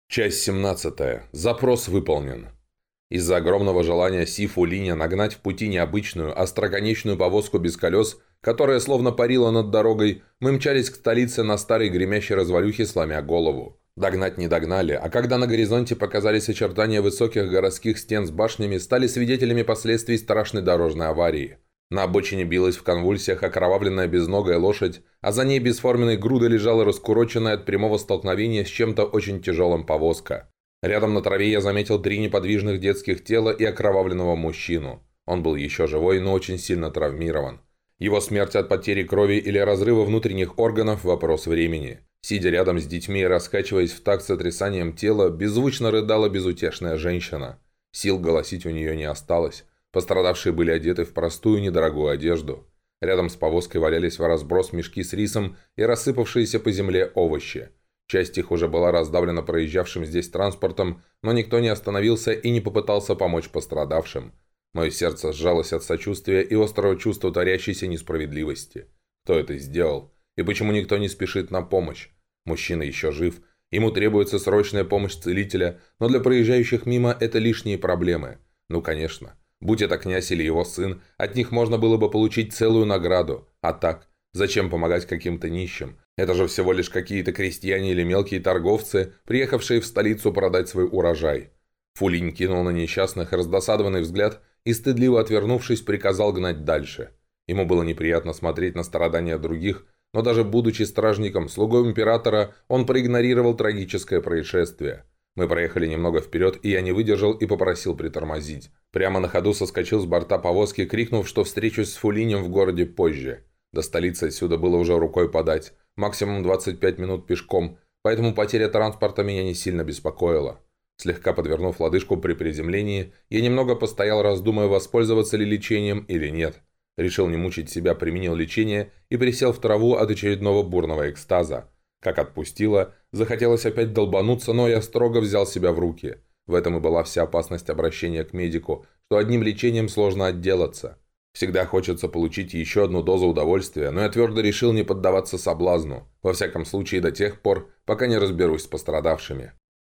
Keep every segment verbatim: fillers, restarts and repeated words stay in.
Часть семнадцатая. Запрос выполнен. Из-за огромного желания Сифу Линя нагнать в пути необычную, остроконечную повозку без колес, которая словно парила над дорогой, мы мчались к столице на старой гремящей развалюхе, сломя голову. Догнать не догнали, а когда на горизонте показались очертания высоких городских стен с башнями, стали свидетелями последствий страшной дорожной аварии. На обочине билась в конвульсиях окровавленная безногая лошадь, а за ней бесформенной грудой лежала раскуроченная от прямого столкновения с чем-то очень тяжелым повозка. Рядом на траве я заметил три неподвижных детских тела и окровавленного мужчину. Он был еще живой, но очень сильно травмирован. Его смерть от потери крови или разрыва внутренних органов – вопрос времени. Сидя рядом с детьми и раскачиваясь в такт с сотрясанием тела, беззвучно рыдала безутешная женщина. Сил голосить у нее не осталось. Пострадавшие были одеты в простую недорогую одежду. Рядом с повозкой валялись в разброс мешки с рисом и рассыпавшиеся по земле овощи. Часть их уже была раздавлена проезжавшим здесь транспортом, но никто не остановился и не попытался помочь пострадавшим. Мое сердце сжалось от сочувствия и острого чувства творящейся несправедливости. Кто это сделал? И почему никто не спешит на помощь? Мужчина еще жив. Ему требуется срочная помощь целителя, но для проезжающих мимо это лишние проблемы. Ну, конечно. Будь это князь или его сын, от них можно было бы получить целую награду. А так, зачем помогать каким-то нищим? Это же всего лишь какие-то крестьяне или мелкие торговцы, приехавшие в столицу продать свой урожай. Фулинь кинул на несчастных раздосадованный взгляд и, стыдливо отвернувшись, приказал гнать дальше. Ему было неприятно смотреть на страдания других, но даже будучи стражником, слугой императора, он проигнорировал трагическое происшествие. Мы проехали немного вперед, и я не выдержал и попросил притормозить. Прямо на ходу соскочил с борта повозки, крикнув, что встречусь с Фулинем в городе позже. До столицы отсюда было уже рукой подать, максимум двадцать пять минут пешком, поэтому потеря транспорта меня не сильно беспокоила. Слегка подвернув лодыжку при приземлении, я немного постоял, раздумывая, воспользоваться ли лечением или нет. Решил не мучить себя, применил лечение и присел в траву от очередного бурного экстаза. Как отпустило, захотелось опять долбануться, но я строго взял себя в руки. В этом и была вся опасность обращения к медику, что одним лечением сложно отделаться. Всегда хочется получить еще одну дозу удовольствия, но я твердо решил не поддаваться соблазну, во всяком случае до тех пор, пока не разберусь с пострадавшими.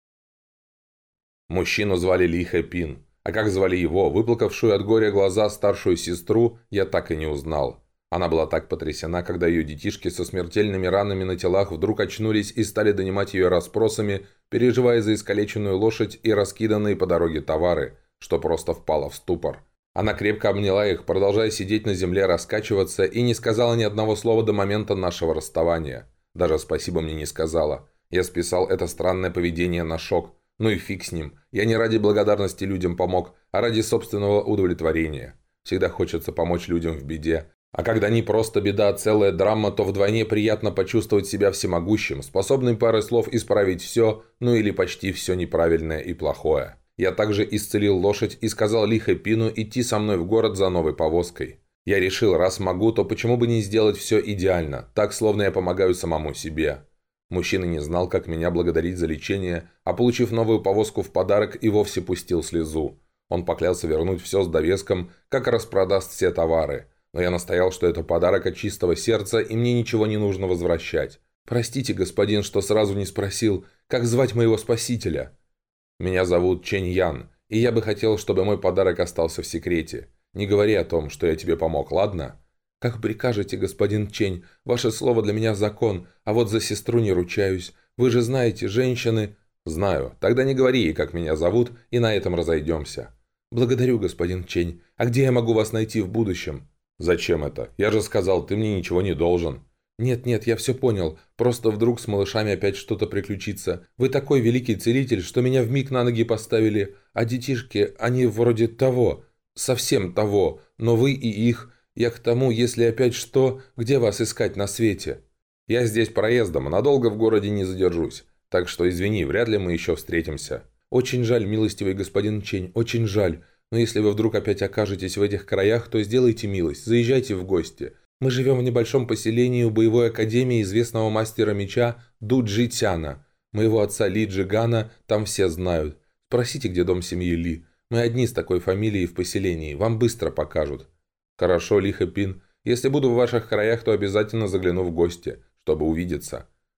Мужчину звали Ли Хэпин, а как звали его, выплакавшую от горя глаза старшую сестру, я так и не узнал. Она была так потрясена, когда ее детишки со смертельными ранами на телах вдруг очнулись и стали донимать ее расспросами, переживая за искалеченную лошадь и раскиданные по дороге товары, что просто впала в ступор. Она крепко обняла их, продолжая сидеть на земле, раскачиваться, и не сказала ни одного слова до момента нашего расставания. Даже спасибо мне не сказала. Я списал это странное поведение на шок. Ну и фиг с ним. Я не ради благодарности людям помог, а ради собственного удовлетворения. Всегда хочется помочь людям в беде. А когда не просто беда, а целая драма, то вдвойне приятно почувствовать себя всемогущим, способным парой слов исправить все, ну или почти все неправильное и плохое. Я также исцелил лошадь и сказал Ли Хэпину идти со мной в город за новой повозкой. Я решил, раз могу, то почему бы не сделать все идеально, так, словно я помогаю самому себе. Мужчина не знал, как меня благодарить за лечение, а получив новую повозку в подарок, и вовсе пустил слезу. Он поклялся вернуть все с довеском, как распродаст все товары. Но я настоял, что это подарок от чистого сердца, и мне ничего не нужно возвращать. «Простите, господин, что сразу не спросил, как звать моего спасителя?» «Меня зовут Чэнь Ян, и я бы хотел, чтобы мой подарок остался в секрете. Не говори о том, что я тебе помог, ладно?» «Как прикажете, господин Чэнь, ваше слово для меня закон, а вот за сестру не ручаюсь. Вы же знаете, женщины...» «Знаю. Тогда не говори ей, как меня зовут, и на этом разойдемся». «Благодарю, господин Чэнь. А где я могу вас найти в будущем?» «Зачем это? Я же сказал, ты мне ничего не должен». «Нет-нет, я все понял. Просто вдруг с малышами опять что-то приключится. Вы такой великий целитель, что меня вмиг на ноги поставили. А детишки, они вроде того. Совсем того. Но вы и их. Я к тому, если опять что, где вас искать на свете?» «Я здесь проездом, надолго в городе не задержусь. Так что извини, вряд ли мы еще встретимся». «Очень жаль, милостивый господин Чэнь, очень жаль. Но если вы вдруг опять окажетесь в этих краях, то сделайте милость, заезжайте в гости. Мы живем в небольшом поселении у боевой академии известного мастера меча Ду Джи Тяна. Моего отца Ли Джигана там все знают. Спросите, где дом семьи Ли. Мы одни с такой фамилией в поселении, вам быстро покажут». «Хорошо, Ли Хэпин. Если буду в ваших краях, то обязательно загляну в гости, чтобы увидеться».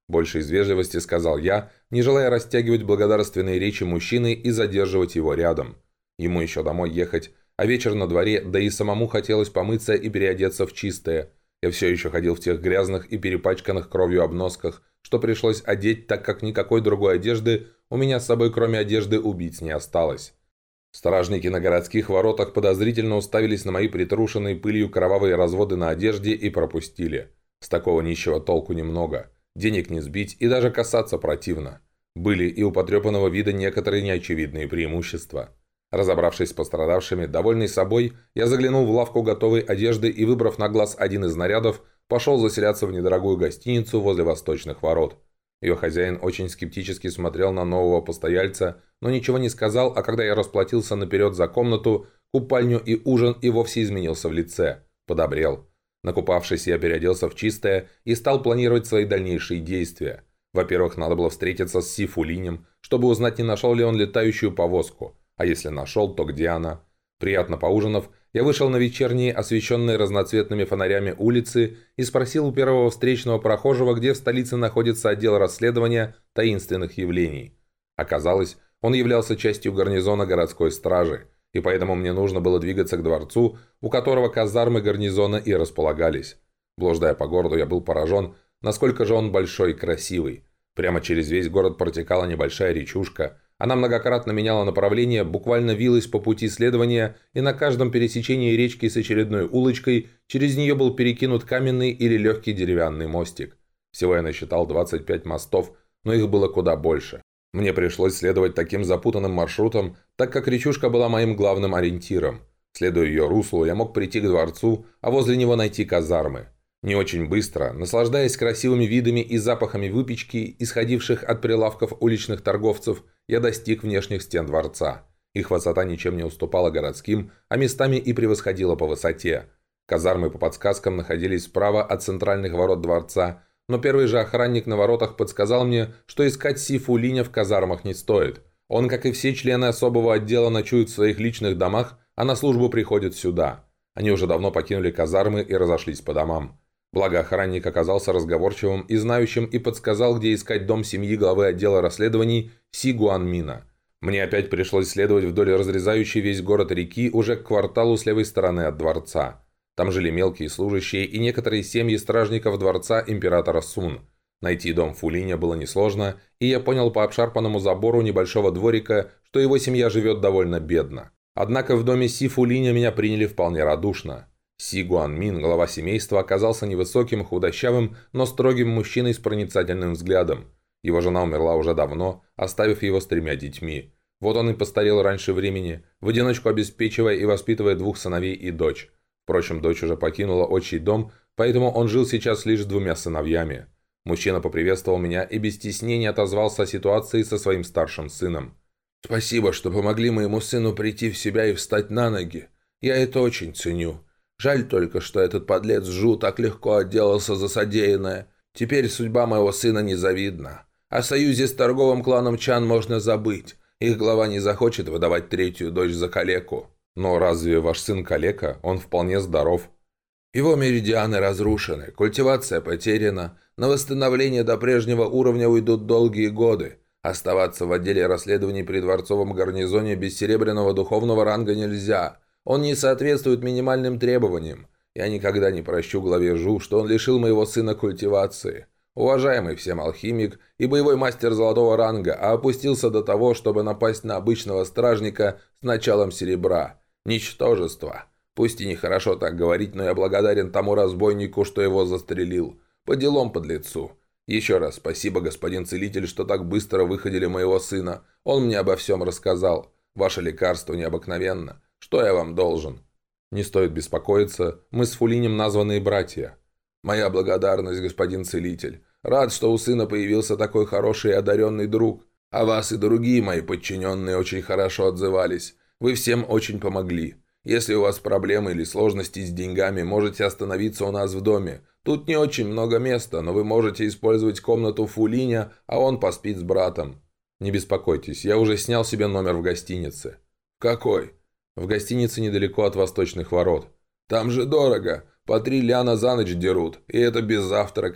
Больше из вежливости сказал я, не желая растягивать благодарственные речи мужчины и задерживать его рядом. Ему еще домой ехать, а вечер на дворе, да и самому хотелось помыться и переодеться в чистое. Я все еще ходил в тех грязных и перепачканных кровью обносках, что пришлось одеть, так как никакой другой одежды у меня с собой, кроме одежды убийц, не осталось. Стражники на городских воротах подозрительно уставились на мои притрушенные пылью кровавые разводы на одежде и пропустили. С такого нищего толку немного. Денег не сбить и даже касаться противно. Были и у потрепанного вида некоторые неочевидные преимущества. Разобравшись с пострадавшими, довольный собой, я заглянул в лавку готовой одежды и, выбрав на глаз один из нарядов, пошел заселяться в недорогую гостиницу возле восточных ворот. Ее хозяин очень скептически смотрел на нового постояльца, но ничего не сказал, а когда я расплатился наперед за комнату, купальню и ужин, и вовсе изменился в лице. Подобрел. Накупавшись, я переоделся в чистое и стал планировать свои дальнейшие действия. Во-первых, надо было встретиться с Сифу Линем, чтобы узнать, не нашел ли он летающую повозку. А если нашел, то где она? Приятно поужинав, я вышел на вечерние, освещенные разноцветными фонарями улицы и спросил у первого встречного прохожего, где в столице находится отдел расследования таинственных явлений. Оказалось, он являлся частью гарнизона городской стражи, и поэтому мне нужно было двигаться к дворцу, у которого казармы гарнизона и располагались. Блуждая по городу, я был поражен, насколько же он большой и красивый. Прямо через весь город протекала небольшая речушка. Она многократно меняла направление, буквально вилась по пути следования, и на каждом пересечении речки с очередной улочкой через нее был перекинут каменный или легкий деревянный мостик. Всего я насчитал двадцать пять мостов, но их было куда больше. Мне пришлось следовать таким запутанным маршрутом, так как речушка была моим главным ориентиром. Следуя ее руслу, я мог прийти к дворцу, а возле него найти казармы. Не очень быстро, наслаждаясь красивыми видами и запахами выпечки, исходивших от прилавков уличных торговцев, я достиг внешних стен дворца. Их высота ничем не уступала городским, а местами и превосходила по высоте. Казармы по подсказкам находились справа от центральных ворот дворца, но первый же охранник на воротах подсказал мне, что искать Сифу Линя в казармах не стоит. Он, как и все члены особого отдела, ночует в своих личных домах, а на службу приходит сюда. Они уже давно покинули казармы и разошлись по домам. Благо охранник оказался разговорчивым и знающим и подсказал, где искать дом семьи главы отдела расследований Си Гуанмина. Мне опять пришлось следовать вдоль разрезающей весь город реки уже к кварталу с левой стороны от дворца. Там жили мелкие служащие и некоторые семьи стражников дворца императора Сун. Найти дом Фулиня было несложно, и я понял по обшарпанному забору небольшого дворика, что его семья живет довольно бедно. Однако в доме Си Фулиня меня приняли вполне радушно. Си Гуанмин, глава семейства, оказался невысоким, худощавым, но строгим мужчиной с проницательным взглядом. Его жена умерла уже давно, оставив его с тремя детьми. Вот он и постарел раньше времени, в одиночку обеспечивая и воспитывая двух сыновей и дочь. Впрочем, дочь уже покинула отчий дом, поэтому он жил сейчас лишь с двумя сыновьями. Мужчина поприветствовал меня и без стеснения отозвался о ситуации со своим старшим сыном. «Спасибо, что помогли моему сыну прийти в себя и встать на ноги. Я это очень ценю. Жаль только, что этот подлец Жу так легко отделался за содеянное. Теперь судьба моего сына незавидна. О союзе с торговым кланом Чан можно забыть. Их глава не захочет выдавать третью дочь за калеку». «Но разве ваш сын калека? Он вполне здоров». «Его меридианы разрушены, культивация потеряна. На восстановление до прежнего уровня уйдут долгие годы. Оставаться в отделе расследований при дворцовом гарнизоне без серебряного духовного ранга нельзя. Он не соответствует минимальным требованиям. Я никогда не прощу главе Жу, что он лишил моего сына культивации. Уважаемый всем алхимик и боевой мастер золотого ранга, а опустился до того, чтобы напасть на обычного стражника с началом серебра. Ничтожество. Пусть и нехорошо так говорить, но я благодарен тому разбойнику, что его застрелил. По делам подлецу. Еще раз спасибо, господин целитель, что так быстро выходили моего сына. Он мне обо всем рассказал. Ваше лекарство необыкновенно. Что я вам должен?» «Не стоит беспокоиться. Мы с Фулинем названные братья». «Моя благодарность, господин целитель. Рад, что у сына появился такой хороший и одаренный друг. О вас и другие мои подчиненные очень хорошо отзывались. Вы всем очень помогли. Если у вас проблемы или сложности с деньгами, можете остановиться у нас в доме. Тут не очень много места, но вы можете использовать комнату Фулиня, а он поспит с братом». «Не беспокойтесь, я уже снял себе номер в гостинице». «Какой?» «В гостинице недалеко от восточных ворот». «Там же дорого. По три ляна за ночь дерут, и это без завтрака.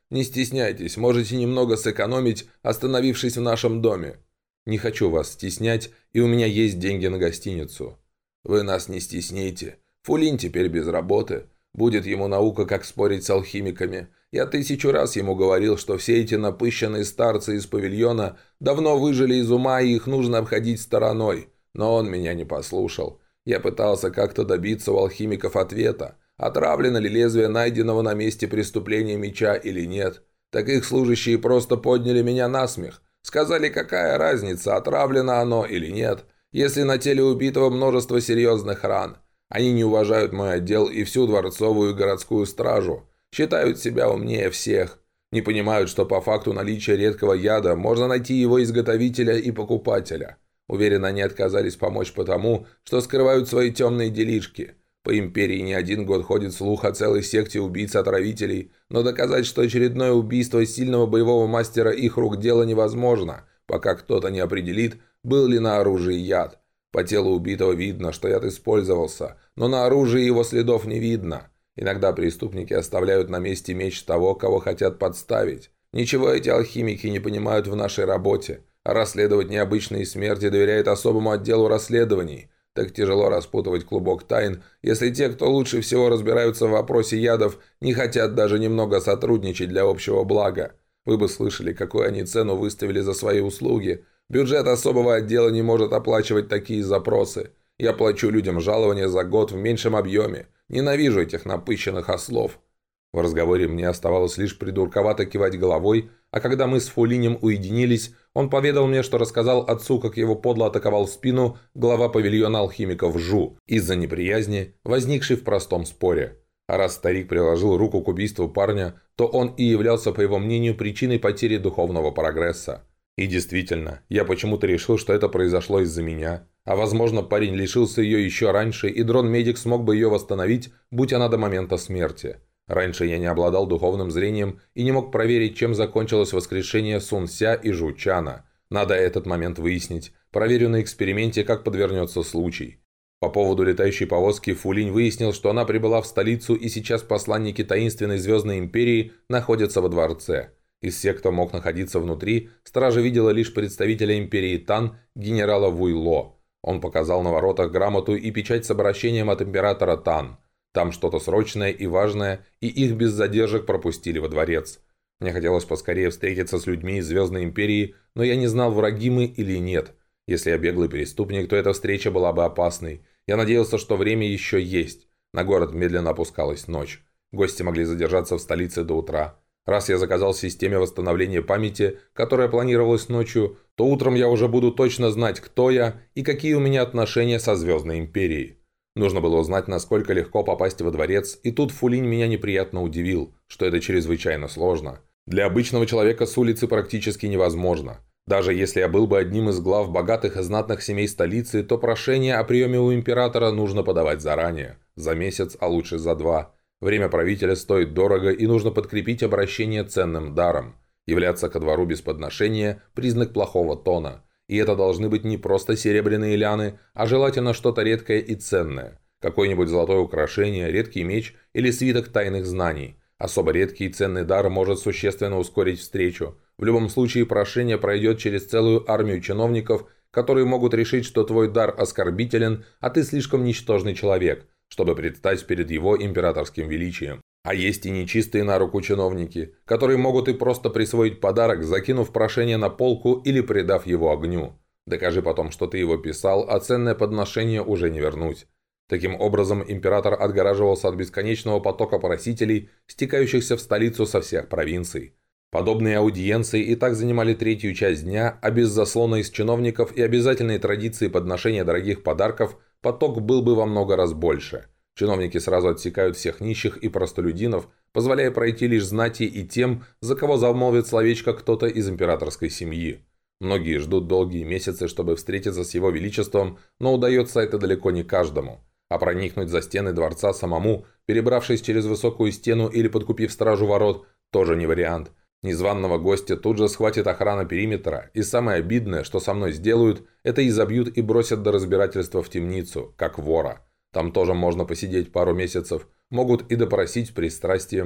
Не стесняйтесь, можете немного сэкономить, остановившись в нашем доме». «Не хочу вас стеснять, и у меня есть деньги на гостиницу». «Вы нас не стесните. Фулин теперь без работы. Будет ему наука, как спорить с алхимиками. Я тысячу раз ему говорил, что все эти напыщенные старцы из павильона давно выжили из ума, и их нужно обходить стороной. Но он меня не послушал. Я пытался как-то добиться у алхимиков ответа, отравлено ли лезвие найденного на месте преступления меча или нет. Так их служащие просто подняли меня на смех. Сказали, какая разница, отравлено оно или нет, если на теле убитого множество серьезных ран. Они не уважают мой отдел и всю дворцовую и городскую стражу. Считают себя умнее всех. Не понимают, что по факту наличия редкого яда можно найти его изготовителя и покупателя. Уверен, они отказались помочь потому, что скрывают свои темные делишки. По империи не один год ходит слух о целой секте убийц-отравителей, но доказать, что очередное убийство сильного боевого мастера их рук дело невозможно, пока кто-то не определит, был ли на оружии яд. По телу убитого видно, что яд использовался, но на оружии его следов не видно. Иногда преступники оставляют на месте меч того, кого хотят подставить. Ничего эти алхимики не понимают в нашей работе. А расследовать необычные смерти доверяет особому отделу расследований. Так тяжело распутывать клубок тайн, если те, кто лучше всего разбираются в вопросе ядов, не хотят даже немного сотрудничать для общего блага. Вы бы слышали, какую они цену выставили за свои услуги. Бюджет особого отдела не может оплачивать такие запросы. Я плачу людям жалования за год в меньшем объеме. Ненавижу этих напыщенных ослов». В разговоре мне оставалось лишь придурковато кивать головой, а когда мы с Фулинем уединились, он поведал мне, что рассказал отцу, как его подло атаковал в спину глава павильона алхимиков Жу из-за неприязни, возникшей в простом споре. А раз старик приложил руку к убийству парня, то он и являлся, по его мнению, причиной потери духовного прогресса. И действительно, я почему-то решил, что это произошло из-за меня. А возможно, парень лишился ее еще раньше, и дрон-медик смог бы ее восстановить, будь она до момента смерти. Раньше я не обладал духовным зрением и не мог проверить, чем закончилось воскрешение Сун Ся и Жу Чана. Надо этот момент выяснить. Проверю на эксперименте, как подвернется случай. По поводу летающей повозки Фулинь выяснил, что она прибыла в столицу, и сейчас посланники таинственной Звездной Империи находятся во дворце. Из всех, кто мог находиться внутри, стража видела лишь представителя Империи Тан, генерала Вуйло. Он показал на воротах грамоту и печать с обращением от императора Тан. Там что-то срочное и важное, и их без задержек пропустили во дворец. Мне хотелось поскорее встретиться с людьми из Звездной Империи, но я не знал, враги мы или нет. Если я беглый преступник, то эта встреча была бы опасной. Я надеялся, что время еще есть. На город медленно опускалась ночь. Гости могли задержаться в столице до утра. Раз я заказал в системе восстановления памяти, которая планировалась ночью, то утром я уже буду точно знать, кто я и какие у меня отношения со Звездной Империей. Нужно было узнать, насколько легко попасть во дворец, и тут Фулинь меня неприятно удивил, что это чрезвычайно сложно. Для обычного человека с улицы практически невозможно. Даже если я был бы одним из глав богатых и знатных семей столицы, то прошение о приеме у императора нужно подавать заранее. За месяц, а лучше за два. Время правителя стоит дорого, и нужно подкрепить обращение ценным даром. Являться ко двору без подношения – признак плохого тона. И это должны быть не просто серебряные ляны, а желательно что-то редкое и ценное. Какое-нибудь золотое украшение, редкий меч или свиток тайных знаний. Особо редкий и ценный дар может существенно ускорить встречу. В любом случае прошение пройдет через целую армию чиновников, которые могут решить, что твой дар оскорбителен, а ты слишком ничтожный человек, чтобы предстать перед его императорским величием. А есть и нечистые на руку чиновники, которые могут и просто присвоить подарок, закинув прошение на полку или придав его огню. Докажи потом, что ты его писал, а ценное подношение уже не вернуть. Таким образом, император отгораживался от бесконечного потока просителей, стекающихся в столицу со всех провинций. Подобные аудиенции и так занимали третью часть дня, а без заслона из чиновников и обязательной традиции подношения дорогих подарков поток был бы во много раз больше. Чиновники сразу отсекают всех нищих и простолюдинов, позволяя пройти лишь знати и тем, за кого замолвит словечко кто-то из императорской семьи. Многие ждут долгие месяцы, чтобы встретиться с его величеством, но удается это далеко не каждому. А проникнуть за стены дворца самому, перебравшись через высокую стену или подкупив стражу ворот, тоже не вариант. Незваного гостя тут же схватит охрана периметра, и самое обидное, что со мной сделают, это изобьют и бросят до разбирательства в темницу, как вора. Там тоже можно посидеть пару месяцев, могут и допросить с пристрастием.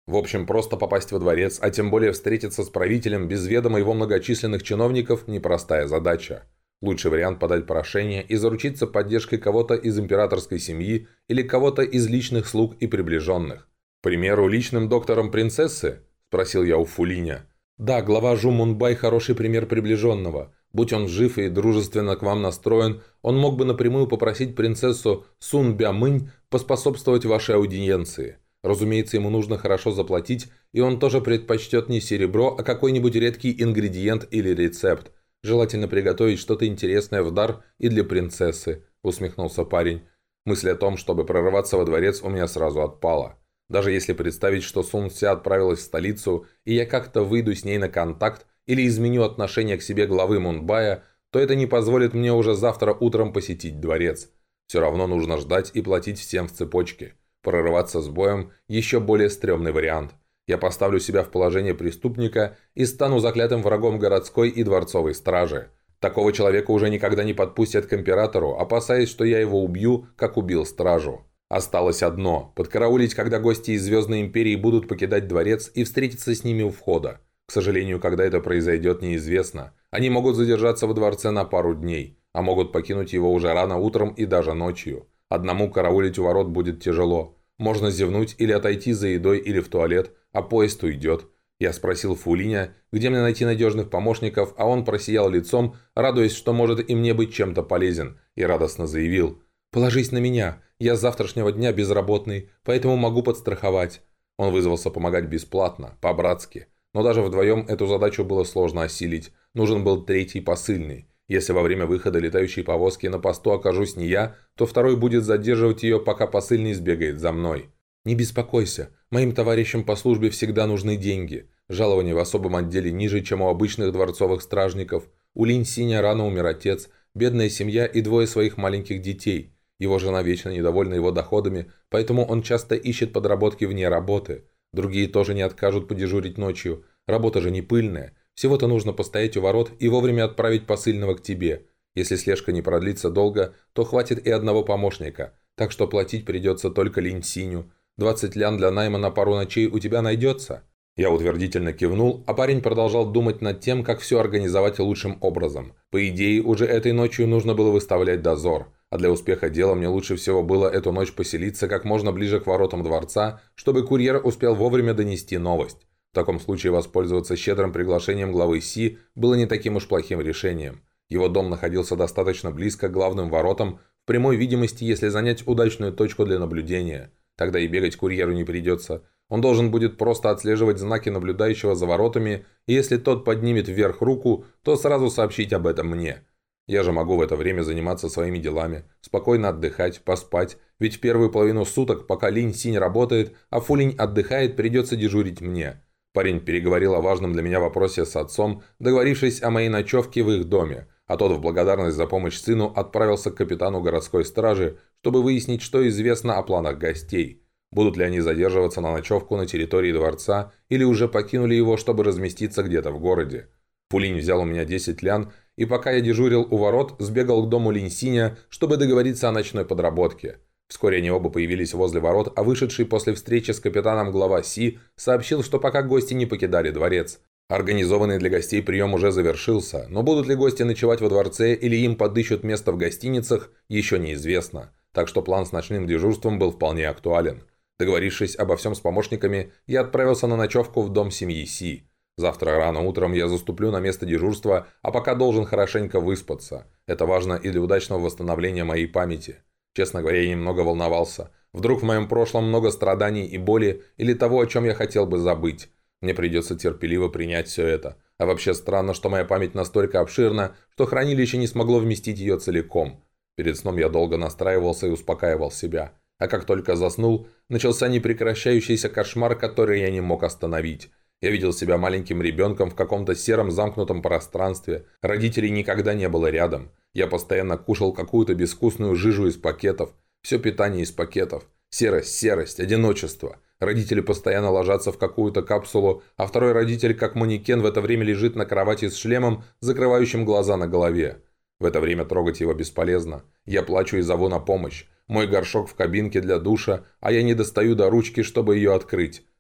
В общем, просто попасть во дворец, а тем более встретиться с правителем без ведома его многочисленных чиновников – непростая задача. Лучший вариант – подать прошение и заручиться поддержкой кого-то из императорской семьи или кого-то из личных слуг и приближенных. К примеру, личным доктором принцессы? – спросил я у Фулиня. Да, глава Жу Мунбай – хороший пример приближенного. Будь он жив и дружественно к вам настроен, он мог бы напрямую попросить принцессу Сун Бямынь поспособствовать вашей аудиенции. Разумеется, ему нужно хорошо заплатить, и он тоже предпочтет не серебро, а какой-нибудь редкий ингредиент или рецепт. Желательно приготовить что-то интересное в дар и для принцессы», – усмехнулся парень. Мысль о том, чтобы прорваться во дворец, у меня сразу отпала. Даже если представить, что Сун Ся отправилась в столицу, и я как-то выйду с ней на контакт или изменю отношение к себе главы Мунбая, то это не позволит мне уже завтра утром посетить дворец. Все равно нужно ждать и платить всем в цепочке. Прорываться с боем – еще более стрёмный вариант. Я поставлю себя в положение преступника и стану заклятым врагом городской и дворцовой стражи. Такого человека уже никогда не подпустят к императору, опасаясь, что я его убью, как убил стражу. Осталось одно – подкараулить, когда гости из Звездной Империи будут покидать дворец, и встретиться с ними у входа. К сожалению, когда это произойдет, неизвестно. Они могут задержаться во дворце на пару дней, а могут покинуть его уже рано утром и даже ночью. Одному караулить у ворот будет тяжело. Можно зевнуть или отойти за едой или в туалет, а поезд уйдет. Я спросил Фулиня, где мне найти надежных помощников, а он просиял лицом, радуясь, что может и мне быть чем-то полезен, и радостно заявил: «Положись на меня, я с завтрашнего дня безработный, поэтому могу подстраховать». Он вызвался помогать бесплатно, по-братски. Но даже вдвоем эту задачу было сложно осилить. Нужен был третий посыльный. Если во время выхода летающей повозки на посту окажусь не я, то второй будет задерживать ее, пока посыльный сбегает за мной. «Не беспокойся, моим товарищам по службе всегда нужны деньги. Жалование в особом отделе ниже, чем у обычных дворцовых стражников. У Линь Синя рано умер отец, бедная семья и двое своих маленьких детей. Его жена вечно недовольна его доходами, поэтому он часто ищет подработки вне работы. Другие тоже не откажут подежурить ночью. Работа же не пыльная. Всего-то нужно постоять у ворот и вовремя отправить посыльного к тебе. Если слежка не продлится долго, то хватит и одного помощника. Так что платить придется только Линь Синю. двадцать лян для найма на пару ночей у тебя найдется?» Я утвердительно кивнул, а парень продолжал думать над тем, как все организовать лучшим образом. По идее, уже этой ночью нужно было выставлять дозор. А для успеха дела мне лучше всего было эту ночь поселиться как можно ближе к воротам дворца, чтобы курьер успел вовремя донести новость. В таком случае воспользоваться щедрым приглашением главы Си было не таким уж плохим решением. Его дом находился достаточно близко к главным воротам, в прямой видимости, если занять удачную точку для наблюдения. Тогда и бегать курьеру не придется. Он должен будет просто отслеживать знаки наблюдающего за воротами, и если тот поднимет вверх руку, то сразу сообщить об этом мне. Я же могу в это время заниматься своими делами, спокойно отдыхать, поспать, ведь в первую половину суток, пока Линь Синь работает, а Фулинь отдыхает, придется дежурить мне. Парень переговорил о важном для меня вопросе с отцом, договорившись о моей ночевке в их доме, а тот в благодарность за помощь сыну отправился к капитану городской стражи, чтобы выяснить, что известно о планах гостей. Будут ли они задерживаться на ночевку на территории дворца или уже покинули его, чтобы разместиться где-то в городе. Фулинь взял у меня десять лян, и пока я дежурил у ворот, сбегал к дому Линь Синя, чтобы договориться о ночной подработке. Вскоре они оба появились возле ворот, а вышедший после встречи с капитаном глава Си сообщил, что пока гости не покидали дворец. Организованный для гостей прием уже завершился, но будут ли гости ночевать во дворце или им подыщут место в гостиницах, еще неизвестно. Так что план с ночным дежурством был вполне актуален. Договорившись обо всем с помощниками, я отправился на ночевку в дом семьи Си. Завтра рано утром я заступлю на место дежурства, а пока должен хорошенько выспаться. Это важно и для удачного восстановления моей памяти. Честно говоря, я немного волновался. Вдруг в моем прошлом много страданий и боли или того, о чем я хотел бы забыть. Мне придется терпеливо принять все это. А вообще странно, что моя память настолько обширна, что хранилище не смогло вместить ее целиком. Перед сном я долго настраивался и успокаивал себя. А как только заснул, начался непрекращающийся кошмар, который я не мог остановить. Я видел себя маленьким ребенком в каком-то сером замкнутом пространстве. Родителей никогда не было рядом. Я постоянно кушал какую-то безвкусную жижу из пакетов. Все питание из пакетов. Серость, серость, одиночество. Родители постоянно ложатся в какую-то капсулу, а второй родитель, как манекен, в это время лежит на кровати с шлемом, закрывающим глаза на голове. В это время трогать его бесполезно. Я плачу и зову на помощь. Мой горшок в кабинке для душа, а я не достаю до ручки, чтобы ее открыть.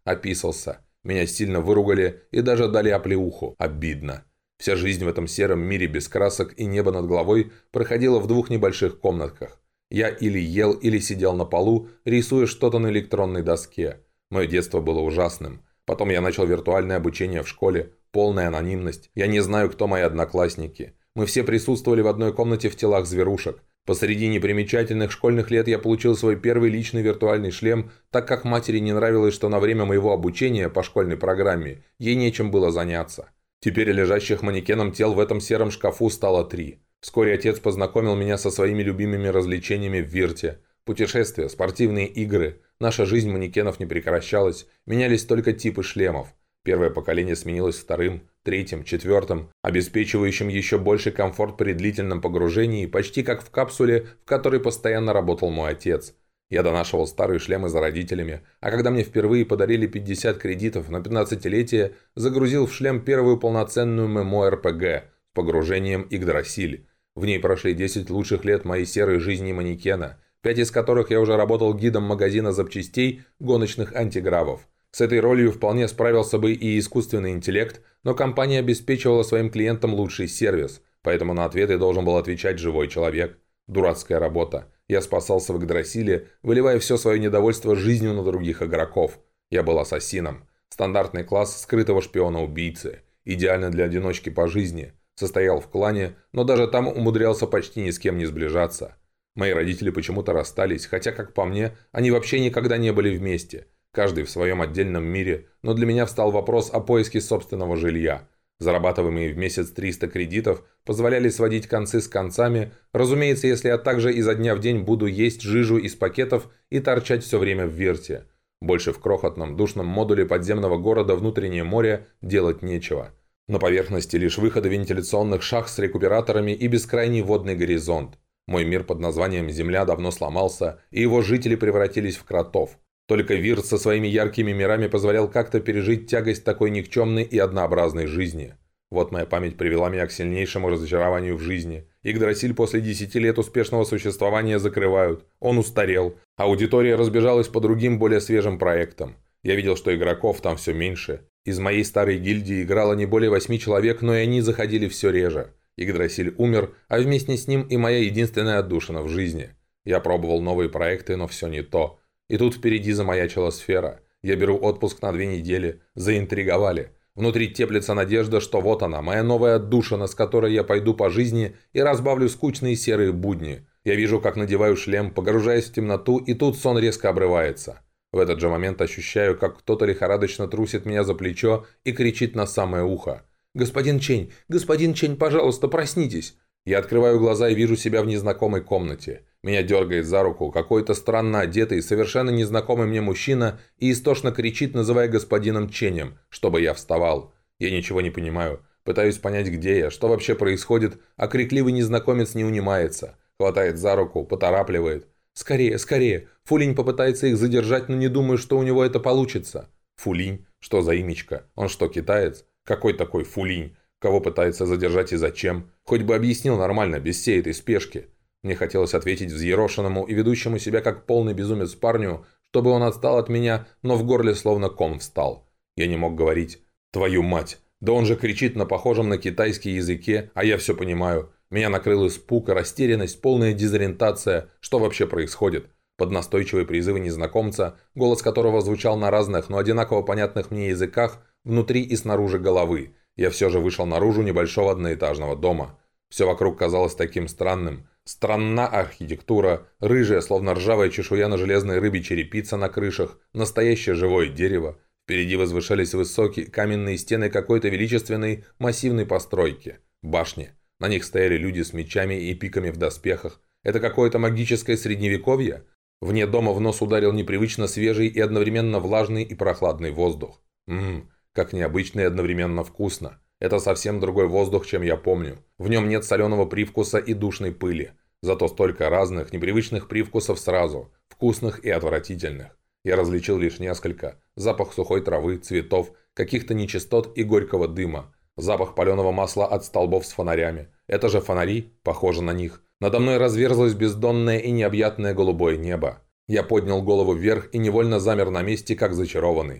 Описался. Меня сильно выругали и даже дали оплеуху. Обидно. Вся жизнь в этом сером мире без красок и неба над головой проходила в двух небольших комнатках. Я или ел, или сидел на полу, рисуя что-то на электронной доске. Мое детство было ужасным. Потом я начал виртуальное обучение в школе, полная анонимность. Я не знаю, кто мои одноклассники. Мы все присутствовали в одной комнате в телах зверушек. Посреди непримечательных школьных лет я получил свой первый личный виртуальный шлем, так как матери не нравилось, что на время моего обучения по школьной программе ей нечем было заняться. Теперь лежащих манекеном тел в этом сером шкафу стало три. Вскоре отец познакомил меня со своими любимыми развлечениями в Вирте. Путешествия, спортивные игры. Наша жизнь манекенов не прекращалась, менялись только типы шлемов. Первое поколение сменилось вторым, третьим, четвертым, обеспечивающим еще больший комфорт при длительном погружении, почти как в капсуле, в которой постоянно работал мой отец. Я донашивал старые шлемы за родителями, а когда мне впервые подарили пятьдесят кредитов на пятнадцатилетие, загрузил в шлем первую полноценную ММО-РПГ с погружением Игдрасиль. В ней прошли десять лучших лет моей серой жизни манекена, пять из которых я уже работал гидом магазина запчастей гоночных антигравов. С этой ролью вполне справился бы и искусственный интеллект, но компания обеспечивала своим клиентам лучший сервис, поэтому на ответы должен был отвечать живой человек. Дурацкая работа. Я спасался в Игдрасиле, выливая все свое недовольство жизнью на других игроков. Я был ассасином. Стандартный класс скрытого шпиона-убийцы. Идеально для одиночки по жизни. Состоял в клане, но даже там умудрялся почти ни с кем не сближаться. Мои родители почему-то расстались, хотя, как по мне, они вообще никогда не были вместе. Каждый в своем отдельном мире, но для меня встал вопрос о поиске собственного жилья. Зарабатываемые в месяц триста кредитов позволяли сводить концы с концами, разумеется, если я также изо дня в день буду есть жижу из пакетов и торчать все время в Вирте. Больше в крохотном душном модуле подземного города внутреннее море делать нечего. На поверхности лишь выходы вентиляционных шахт с рекуператорами и бескрайний водный горизонт. Мой мир под названием Земля давно сломался, и его жители превратились в кротов. Только Вирт со своими яркими мирами позволял как-то пережить тягость такой никчемной и однообразной жизни. Вот моя память привела меня к сильнейшему разочарованию в жизни. Игдрасиль после десяти лет успешного существования закрывают. Он устарел. Аудитория разбежалась по другим, более свежим проектам. Я видел, что игроков там все меньше. Из моей старой гильдии играло не более восьми человек, но и они заходили все реже. Игдрасиль умер, а вместе с ним и моя единственная отдушина в жизни. Я пробовал новые проекты, но все не то. И тут впереди замаячила сфера. Я беру отпуск на две недели. Заинтриговали. Внутри теплится надежда, что вот она, моя новая отдушина, с которой я пойду по жизни и разбавлю скучные серые будни. Я вижу, как надеваю шлем, погружаясь в темноту, и тут сон резко обрывается. В этот же момент ощущаю, как кто-то лихорадочно трусит меня за плечо и кричит на самое ухо. «Господин Чень! Господин Чень, пожалуйста, проснитесь!» Я открываю глаза и вижу себя в незнакомой комнате. Меня дергает за руку какой-то странно одетый, совершенно незнакомый мне мужчина и истошно кричит, называя господином Ченем, чтобы я вставал. Я ничего не понимаю. Пытаюсь понять, где я, что вообще происходит, а крикливый незнакомец не унимается. Хватает за руку, поторапливает. «Скорее, скорее! Фулинь попытается их задержать, но не думаю, что у него это получится». Фулинь? Что за имечко? Он что, китаец? Какой такой Фулинь? Кого пытается задержать и зачем? Хоть бы объяснил нормально, без всей этой спешки. Мне хотелось ответить взъерошенному и ведущему себя как полный безумец парню, чтобы он отстал от меня, но в горле словно ком встал. Я не мог говорить. «Твою мать! Да он же кричит на похожем на китайский языке, а я все понимаю. Меня накрыл испуг, растерянность, полная дезориентация. Что вообще происходит?» Под настойчивые призывы незнакомца, голос которого звучал на разных, но одинаково понятных мне языках, внутри и снаружи головы, я все же вышел наружу небольшого одноэтажного дома. Все вокруг казалось таким странным. Странна архитектура, рыжая, словно ржавая чешуя на железной рыбе черепица на крышах, настоящее живое дерево. Впереди возвышались высокие каменные стены какой-то величественной массивной постройки. Башни. На них стояли люди с мечами и пиками в доспехах. Это какое-то магическое средневековье? Вне дома в нос ударил непривычно свежий и одновременно влажный и прохладный воздух. Ммм, как необычно и одновременно вкусно. Это совсем другой воздух, чем я помню. В нем нет соленого привкуса и душной пыли. Зато столько разных, непривычных привкусов сразу. Вкусных и отвратительных. Я различил лишь несколько. Запах сухой травы, цветов, каких-то нечистот и горького дыма. Запах паленого масла от столбов с фонарями. Это же фонари, похоже на них. Надо мной разверзлось бездонное и необъятное голубое небо. Я поднял голову вверх и невольно замер на месте, как зачарованный.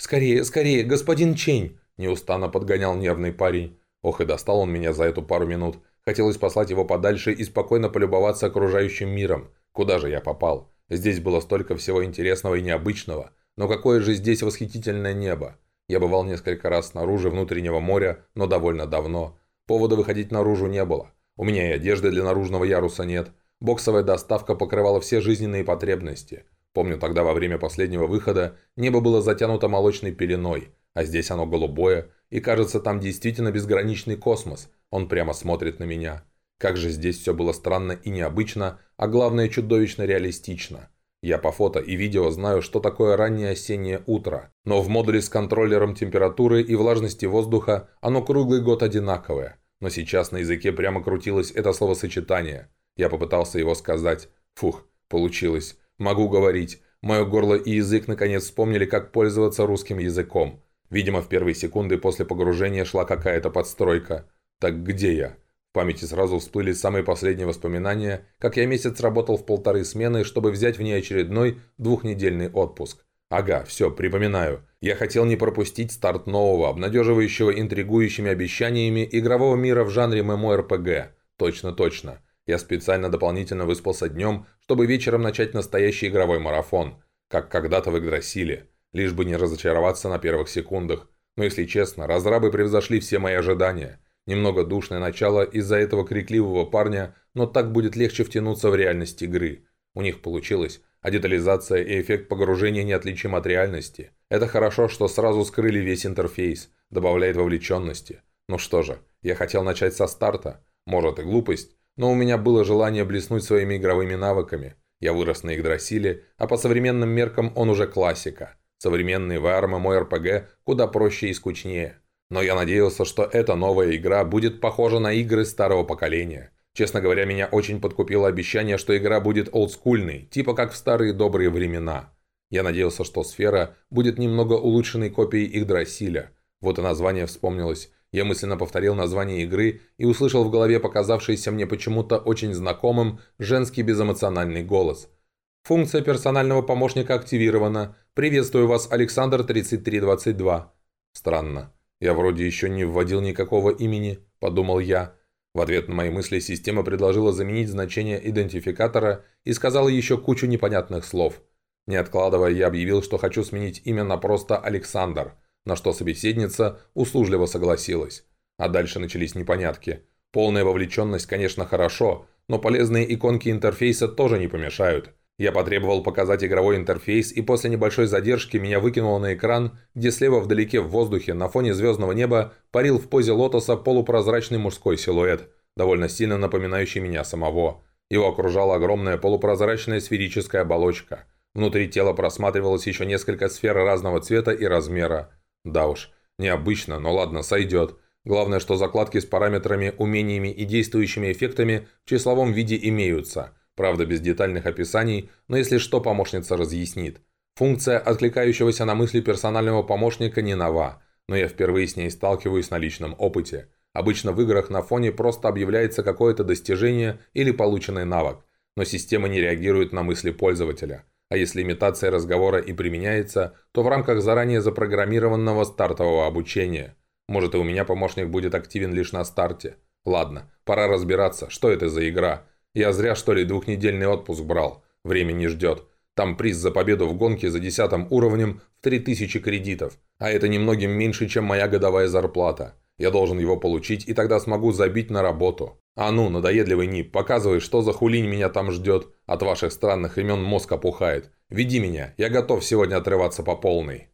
«Скорее, скорее, господин Чень!» – неустанно подгонял нервный парень. Ох, и достал он меня за эту пару минут. Хотелось послать его подальше и спокойно полюбоваться окружающим миром. Куда же я попал? Здесь было столько всего интересного и необычного. Но какое же здесь восхитительное небо! Я бывал несколько раз снаружи внутреннего моря, но довольно давно. Повода выходить наружу не было. У меня и одежды для наружного яруса нет. Боксовая доставка покрывала все жизненные потребности. Помню, тогда во время последнего выхода небо было затянуто молочной пеленой, а здесь оно голубое, и кажется, там действительно безграничный космос. Он прямо смотрит на меня. Как же здесь все было странно и необычно, а главное, чудовищно реалистично. Я по фото и видео знаю, что такое раннее осеннее утро, но в модуле с контроллером температуры и влажности воздуха оно круглый год одинаковое. Но сейчас на языке прямо крутилось это словосочетание. Я попытался его сказать. Фух, получилось. Могу говорить. Мое горло и язык наконец вспомнили, как пользоваться русским языком. Видимо, в первые секунды после погружения шла какая-то подстройка. Так где я? В памяти сразу всплыли самые последние воспоминания, как я месяц работал в полторы смены, чтобы взять внеочередной двухнедельный отпуск. Ага, все, припоминаю. Я хотел не пропустить старт нового, обнадеживающего интригующими обещаниями игрового мира в жанре MMORPG. Точно, точно. Я специально дополнительно выспался днем, чтобы вечером начать настоящий игровой марафон, как когда-то в Игдрасиле, лишь бы не разочароваться на первых секундах. Но если честно, разрабы превзошли все мои ожидания. Немного душное начало из-за этого крикливого парня, но так будет легче втянуться в реальность игры. У них получилось, а детализация и эффект погружения неотличим от реальности. Это хорошо, что сразу скрыли весь интерфейс, добавляет вовлеченности. Ну что же, я хотел начать со старта. Может и глупость, но у меня было желание блеснуть своими игровыми навыками. Я вырос на Игдрасиле, а по современным меркам он уже классика. Современные ви ар-MMORPG куда проще и скучнее. Но я надеялся, что эта новая игра будет похожа на игры старого поколения. Честно говоря, меня очень подкупило обещание, что игра будет олдскульной, типа как в старые добрые времена. Я надеялся, что сфера будет немного улучшенной копией Игдрасиля. Вот и название вспомнилось. Я мысленно повторил название игры и услышал в голове показавшийся мне почему-то очень знакомым женский безэмоциональный голос. «Функция персонального помощника активирована. Приветствую вас, Александр тридцать три двадцать два». Странно. «Я вроде еще не вводил никакого имени», – подумал я. В ответ на мои мысли система предложила заменить значение идентификатора и сказала еще кучу непонятных слов. Не откладывая, я объявил, что хочу сменить имя на просто Александр, на что собеседница услужливо согласилась. А дальше начались непонятки. Полная вовлеченность, конечно, хорошо, но полезные иконки интерфейса тоже не помешают. Я потребовал показать игровой интерфейс, и после небольшой задержки меня выкинуло на экран, где слева вдалеке в воздухе на фоне звездного неба парил в позе лотоса полупрозрачный мужской силуэт, довольно сильно напоминающий меня самого. Его окружала огромная полупрозрачная сферическая оболочка. Внутри тела просматривалось еще несколько сфер разного цвета и размера. Да уж, необычно, но ладно, сойдет. Главное, что закладки с параметрами, умениями и действующими эффектами в числовом виде имеются. Правда, без детальных описаний, но если что, помощница разъяснит. Функция откликающегося на мысли персонального помощника не нова, но я впервые с ней сталкиваюсь на личном опыте. Обычно в играх на фоне просто объявляется какое-то достижение или полученный навык, но система не реагирует на мысли пользователя. А если имитация разговора и применяется, то в рамках заранее запрограммированного стартового обучения. Может, и у меня помощник будет активен лишь на старте. Ладно, пора разбираться, что это за игра. Я зря, что ли, двухнедельный отпуск брал. Время не ждет. Там приз за победу в гонке за десятым уровнем в три тысячи кредитов. А это немногим меньше, чем моя годовая зарплата. Я должен его получить, и тогда смогу забить на работу. А ну, надоедливый нип, показывай, что за хулинь меня там ждет. От ваших странных имен мозг опухает. Веди меня, я готов сегодня отрываться по полной.